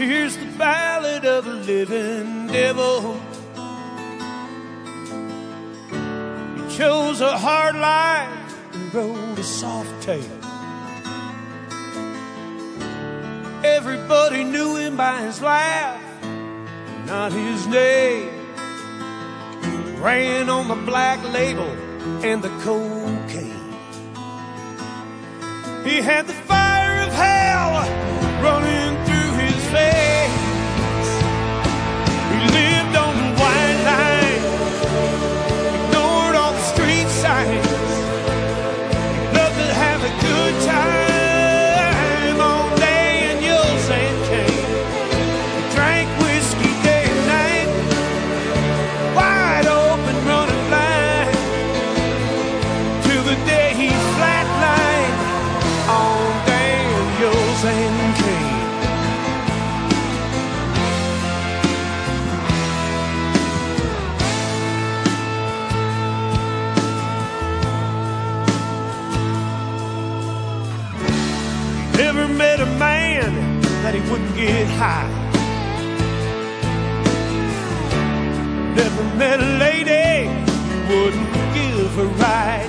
Here's the ballad of a living devil. He chose a hard life and wrote a soft tale. Everybody knew him by his laugh, not his name. Ran on the black label and the cocaine. He had the fire of hell running through his veins. He lived on the white line, ignored all the street signs. He loved to have a good time on Daniels and Cain. He drank whiskey day and night, wide open, running blind, till the day he flatlined on Daniels and Cain. Never met a man that he wouldn't get high. Never met a lady who wouldn't give a ride.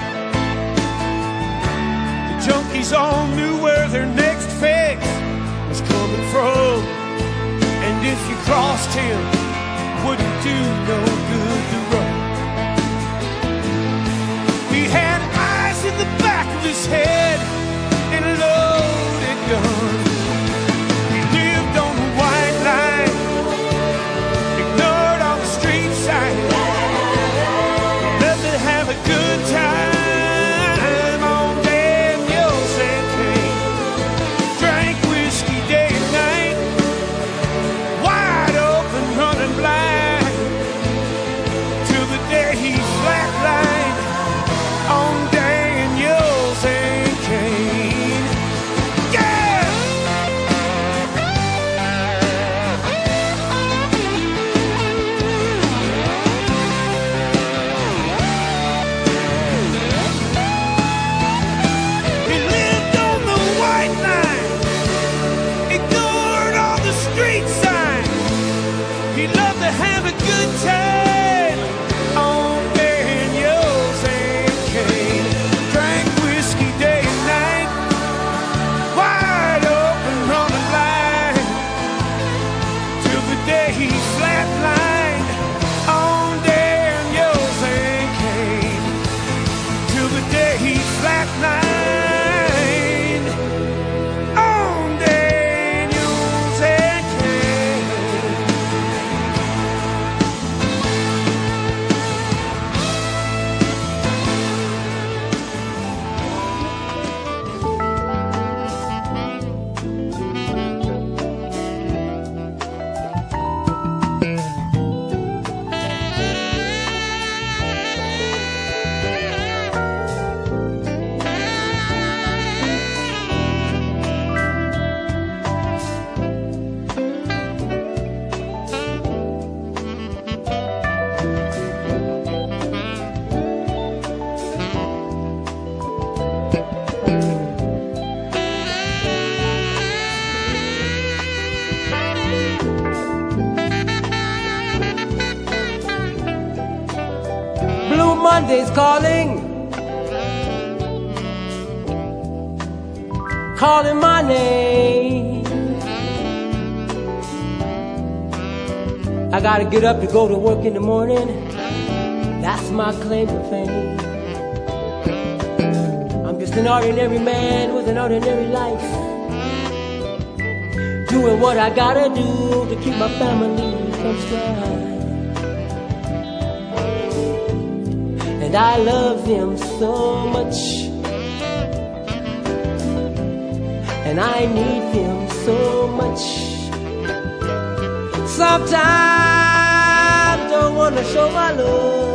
The junkies all knew where their next fix was coming from, and if you crossed him, wouldn't do no good to run. He had eyes in the back of his head and a loaded gun. He lived on the white line, ignored all the street signs. Loved to have a good time on Daniels and Cain. Drank whiskey day and night, wide open, running blind, till the day he flatlined on Daniels and Cain. He loved to have a good time on Daniels and Cain. Drank whiskey day and night, wide open, running blind, till the day he flatlined on Daniels and Cain. Till the day he flatlined on Daniels and Cain. Blue Monday's calling, calling my name. I gotta get up to go to work in the morning. That's my claim to fame. I'm just an ordinary man with an ordinary life, doing what I gotta do to keep my family from strife. And I love him so much, and I need him so much. Sometimes don't wanna show my love,